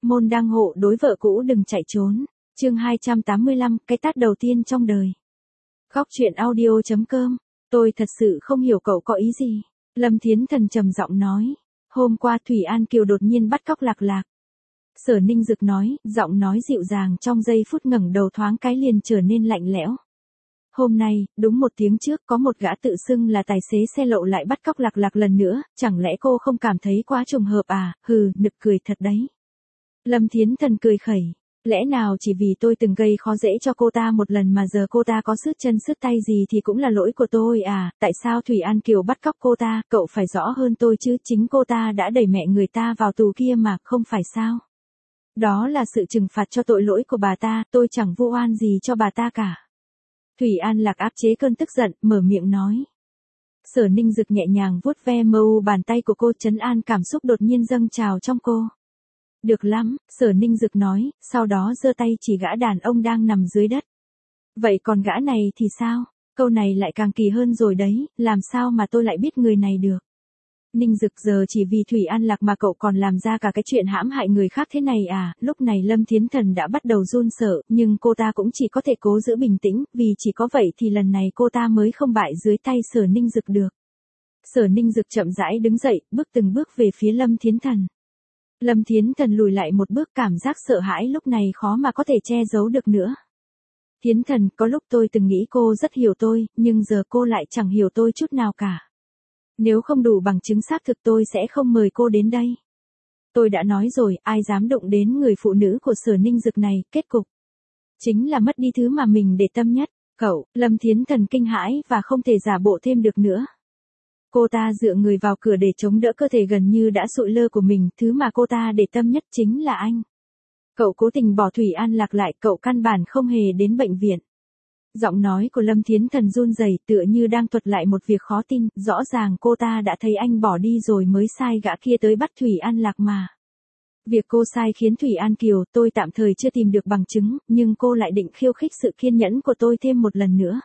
môn đăng hộ đối vợ cũ đừng chạy trốn. Chương 285, cái tát đầu tiên trong đời. Góc truyện audio.com. Tôi thật sự không hiểu cậu có ý gì. Lâm Thiến Thần trầm giọng nói. Hôm qua Thủy An Kiều đột nhiên bắt cóc Lạc Lạc. Sở Ninh Dực nói, giọng nói dịu dàng trong giây phút ngẩng đầu thoáng cái liền trở nên lạnh lẽo. Hôm nay, đúng 1 tiếng trước có một gã tự xưng là tài xế xe lậu lại bắt cóc Lạc Lạc lần nữa, chẳng lẽ cô không cảm thấy quá trùng hợp à, hừ, nực cười thật đấy. Lâm Thiến Thần cười khẩy, lẽ nào chỉ vì tôi từng gây khó dễ cho cô ta một lần mà giờ cô ta có sứt chân sứt tay gì thì cũng là lỗi của tôi à, tại sao Thủy An Kiều bắt cóc cô ta, cậu phải rõ hơn tôi chứ, chính cô ta đã đẩy mẹ người ta vào tù kia mà, không phải sao? Đó là sự trừng phạt cho tội lỗi của bà ta, tôi chẳng vu oan gì cho bà ta cả. Thủy An Lạc áp chế cơn tức giận, mở miệng nói. Sở Ninh Dực nhẹ nhàng vuốt ve mờ u bàn tay của cô, trấn an cảm xúc đột nhiên dâng trào trong cô. Được lắm, Sở Ninh Dực nói, sau đó giơ tay chỉ gã đàn ông đang nằm dưới đất. Vậy còn gã này thì sao? Câu này lại càng kỳ hơn rồi đấy, làm sao mà tôi lại biết người này được? Ninh Dực, giờ chỉ vì Thủy An Lạc mà cậu còn làm ra cả cái chuyện hãm hại người khác thế này à? Lúc này Lâm Thiến Thần đã bắt đầu run sợ, nhưng cô ta cũng chỉ có thể cố giữ bình tĩnh, vì chỉ có vậy thì lần này cô ta mới không bại dưới tay Sở Ninh Dực được. Sở Ninh Dực chậm rãi đứng dậy, bước từng bước về phía Lâm Thiến Thần. Lâm Thiến Thần lùi lại một bước, cảm giác sợ hãi lúc này khó mà có thể che giấu được nữa. Thiến Thần, có lúc tôi từng nghĩ cô rất hiểu tôi, nhưng giờ cô lại chẳng hiểu tôi chút nào cả. Nếu không đủ bằng chứng xác thực tôi sẽ không mời cô đến đây. Tôi đã nói rồi, ai dám đụng đến người phụ nữ của Sở Ninh Dực này, kết cục chính là mất đi thứ mà mình để tâm nhất. Cậu, Lâm Thiến Thần kinh hãi và không thể giả bộ thêm được nữa. Cô ta dựa người vào cửa để chống đỡ cơ thể gần như đã sụi lơ của mình, thứ mà cô ta để tâm nhất chính là anh. Cậu cố tình bỏ Thủy An Lạc lại, cậu căn bản không hề đến bệnh viện. Giọng nói của Lâm Thiến Thần run rẩy, tựa như đang thuật lại một việc khó tin, rõ ràng cô ta đã thấy anh bỏ đi rồi mới sai gã kia tới bắt Thủy An Lạc mà. Việc cô sai khiến Thủy An Kiều, tôi tạm thời chưa tìm được bằng chứng, nhưng cô lại định khiêu khích sự kiên nhẫn của tôi thêm một lần nữa.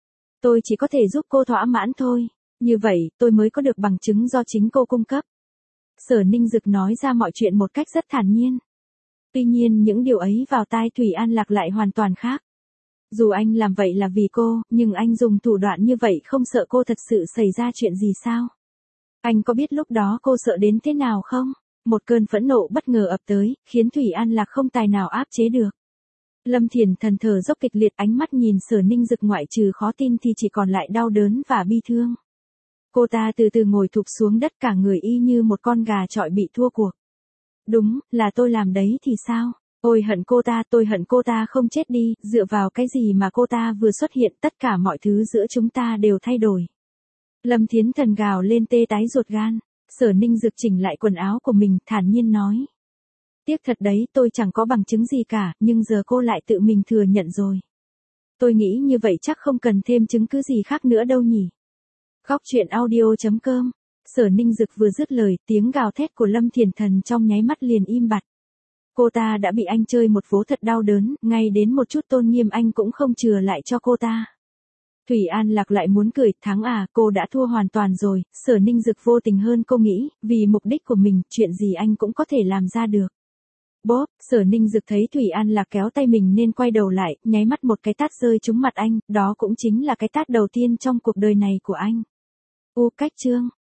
Tôi chỉ có thể giúp cô thỏa mãn thôi, như vậy tôi mới có được bằng chứng do chính cô cung cấp. Sở Ninh Dực nói ra mọi chuyện một cách rất thản nhiên. Tuy nhiên những điều ấy vào tai Thủy An Lạc lại hoàn toàn khác. Dù anh làm vậy là vì cô, nhưng anh dùng thủ đoạn như vậy không sợ cô thật sự xảy ra chuyện gì sao? Anh có biết lúc đó cô sợ đến thế nào không? Một cơn phẫn nộ bất ngờ ập tới, khiến Thủy An Lạc không tài nào áp chế được. Lâm Thiền Thần thở dốc kịch liệt, ánh mắt nhìn Sở Ninh Dực ngoại trừ khó tin thì chỉ còn lại đau đớn và bi thương. Cô ta từ từ ngồi thụp xuống đất, cả người y như một con gà chọi bị thua cuộc. Đúng, là tôi làm đấy thì sao? Tôi hận cô ta không chết đi, dựa vào cái gì mà cô ta vừa xuất hiện tất cả mọi thứ giữa chúng ta đều thay đổi. Lâm Thiến Thần gào lên tê tái ruột gan. Sở Ninh Dực chỉnh lại quần áo của mình, thản nhiên nói. Tiếc thật đấy, tôi chẳng có bằng chứng gì cả, nhưng giờ cô lại tự mình thừa nhận rồi. Tôi nghĩ như vậy chắc không cần thêm chứng cứ gì khác nữa đâu nhỉ. Góc truyện audio.com. Sở Ninh Dực vừa dứt lời, tiếng gào thét của Lâm Thiền Thần trong nháy mắt liền im bặt. Cô ta đã bị anh chơi một vố thật đau đớn, ngay đến một chút tôn nghiêm anh cũng không chừa lại cho cô ta. Thủy An Lạc lại muốn cười, thắng à, cô đã thua hoàn toàn rồi. Sở Ninh Dực vô tình hơn cô nghĩ, vì mục đích của mình, chuyện gì anh cũng có thể làm ra được. Bóp, Sở Ninh Dực thấy Thủy An Lạc kéo tay mình nên quay đầu lại, nháy mắt một cái tát rơi trúng mặt anh, đó cũng chính là cái tát đầu tiên trong cuộc đời này của anh. Cách chương